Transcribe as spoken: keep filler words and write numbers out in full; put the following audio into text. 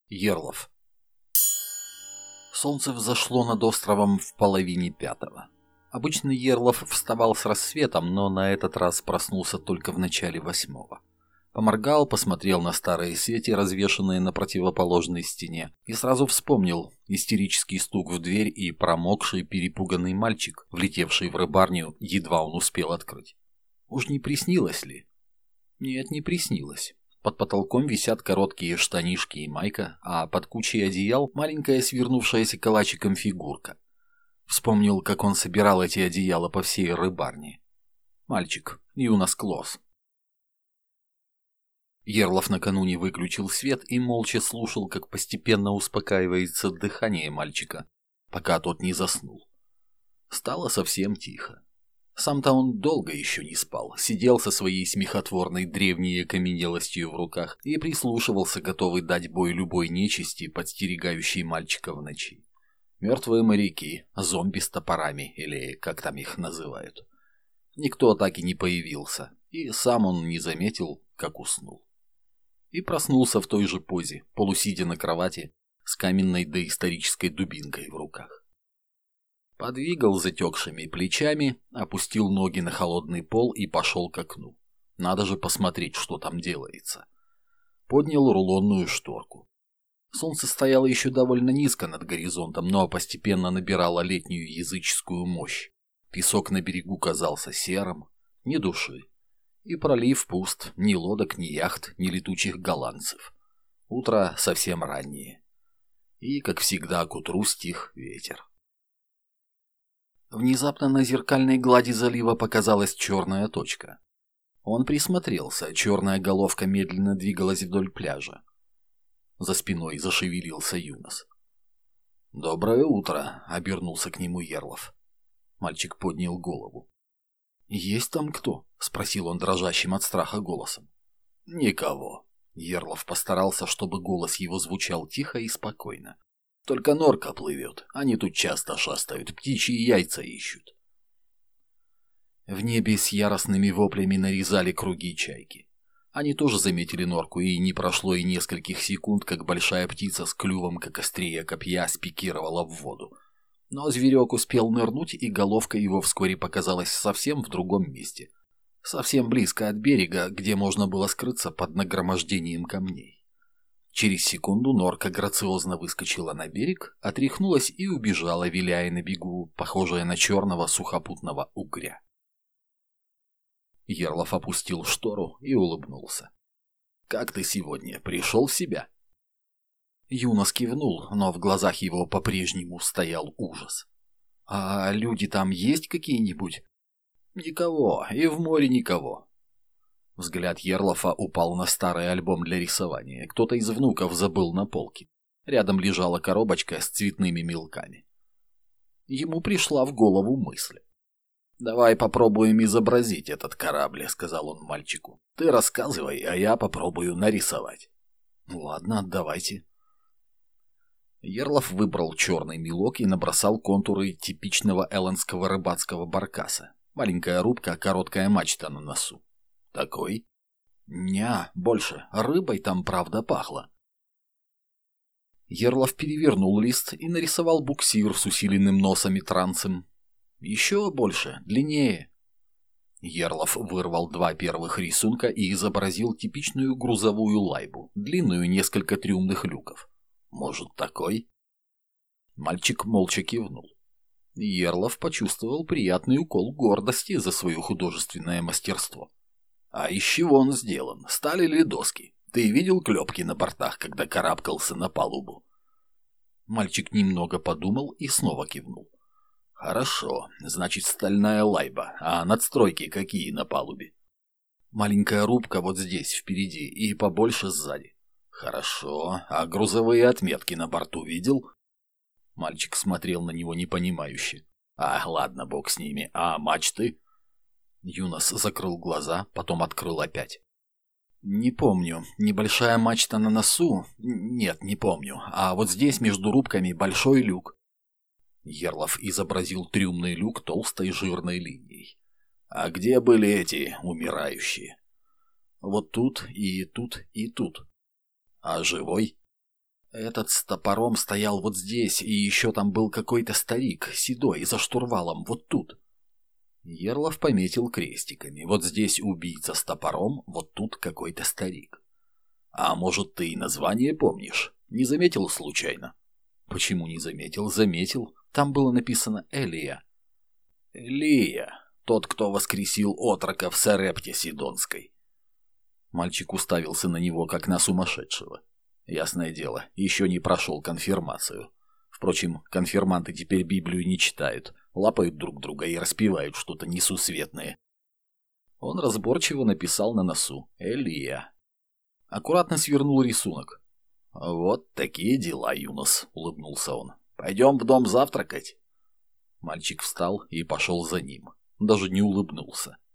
Ерлов. Солнце взошло над островом в половине пятого. Обычно Ерлов вставал с рассветом, но на этот раз проснулся только в начале восьмого. Поморгал, посмотрел на старые сети, развешанные на противоположной стене, и сразу вспомнил истерический стук в дверь и промокший, перепуганный мальчик, влетевший в рыбарню, едва он успел открыть. Уж не приснилось ли? Нет, не приснилось. Под потолком висят короткие штанишки и майка, а под кучей одеял маленькая свернувшаяся калачиком фигурка. Вспомнил, как он собирал эти одеяла по всей рыбарне. Мальчик, Юнас Клос. Ерлов накануне выключил свет и молча слушал, как постепенно успокаивается дыхание мальчика, пока тот не заснул. Стало совсем тихо. Сам-то он долго еще не спал, сидел со своей смехотворной древней окаменелостью в руках и прислушивался, готовый дать бой любой нечисти, подстерегающей мальчика в ночи. Мертвые моряки, зомби с топорами, или как там их называют. Никто так и не появился, и сам он не заметил, как уснул. И проснулся в той же позе, полусидя на кровати, с каменной доисторической дубинкой в руках. Подвигал затекшими плечами, опустил ноги на холодный пол и пошел к окну. Надо же посмотреть, что там делается. Поднял рулонную шторку. Солнце стояло еще довольно низко над горизонтом, но постепенно набирало летнюю языческую мощь. Песок на берегу казался серым, ни души. И пролив пуст, ни лодок, ни яхт, ни летучих голландцев. Утро совсем раннее. И, как всегда, к утру стих ветер. Внезапно на зеркальной глади залива показалась черная точка. Он присмотрелся, черная головка медленно двигалась вдоль пляжа. За спиной зашевелился Юнас. «Доброе утро», — обернулся к нему Ерлов. Мальчик поднял голову. «Есть там кто?» — спросил он дрожащим от страха голосом. «Никого». Ерлов постарался, чтобы голос его звучал тихо и спокойно. Только норка плывет, они тут часто шастают, птичьи яйца ищут. В небе с яростными воплями нарезали круги чайки. Они тоже заметили норку, и не прошло и нескольких секунд, как большая птица с клювом, как острие копья, спикировала в воду. Но зверек успел нырнуть, и головка его вскоре показалась совсем в другом месте. Совсем близко от берега, где можно было скрыться под нагромождением камней. Через секунду норка грациозно выскочила на берег, отряхнулась и убежала, виляя на бегу, похожая на черного сухопутного угря. Ерлов опустил штору и улыбнулся. «Как ты сегодня? Пришел в себя?» Юнас кивнул, но в глазах его по-прежнему стоял ужас. «А люди там есть какие-нибудь?» «Никого, и в море никого». Взгляд Ерлофа упал на старый альбом для рисования. Кто-то из внуков забыл на полке. Рядом лежала коробочка с цветными мелками. Ему пришла в голову мысль. «Давай попробуем изобразить этот корабль», — сказал он мальчику. «Ты рассказывай, а я попробую нарисовать». «Ладно, давайте». Ерлов выбрал черный мелок и набросал контуры типичного элландского рыбацкого баркаса. Маленькая рубка, короткая мачта на носу. «Такой?» «Ня, больше. Рыбой там, правда, пахло». Ерлов перевернул лист и нарисовал буксир с усиленным носом и трансом. «Еще больше, длиннее». Ерлов вырвал два первых рисунка и изобразил типичную грузовую лайбу, длинную несколько трюмных люков. «Может, такой?» Мальчик молча кивнул. Ерлов почувствовал приятный укол гордости за свое художественное мастерство. «А из чего он сделан? Сталь или доски? Ты видел клепки на бортах, когда карабкался на палубу?» Мальчик немного подумал и снова кивнул. «Хорошо, значит, стальная лайба. А надстройки какие на палубе?» «Маленькая рубка вот здесь, впереди, и побольше сзади». «Хорошо. А грузовые отметки на борту видел?» Мальчик смотрел на него непонимающе. «А, ладно, бог с ними. А мачты?» Юнас закрыл глаза, потом открыл опять. «Не помню. Небольшая мачта на носу? Нет, не помню. А вот здесь между рубками большой люк». Ерлов изобразил трюмный люк толстой жирной линией. «А где были эти умирающие?» «Вот тут и тут и тут». «А живой?» Этот с топором стоял вот здесь, и еще там был какой-то старик, седой, за штурвалом, вот тут. Ерлов пометил крестиками. Вот здесь убийца с топором, вот тут какой-то старик. А может, ты и название помнишь? Не заметил случайно? Почему не заметил? Заметил. Там было написано Элия. Элия, тот, кто воскресил отрока в Сарепте Сидонской. Мальчик уставился на него, как на сумасшедшего. Ясное дело, еще не прошел конфирмацию. Впрочем, конфирманты теперь Библию не читают, лапают друг друга и распевают что-то несусветное. Он разборчиво написал на носу «Элия». Аккуратно свернул рисунок. «Вот такие дела, Юнос», — улыбнулся он. «Пойдем в дом завтракать». Мальчик встал и пошел за ним. Даже не улыбнулся.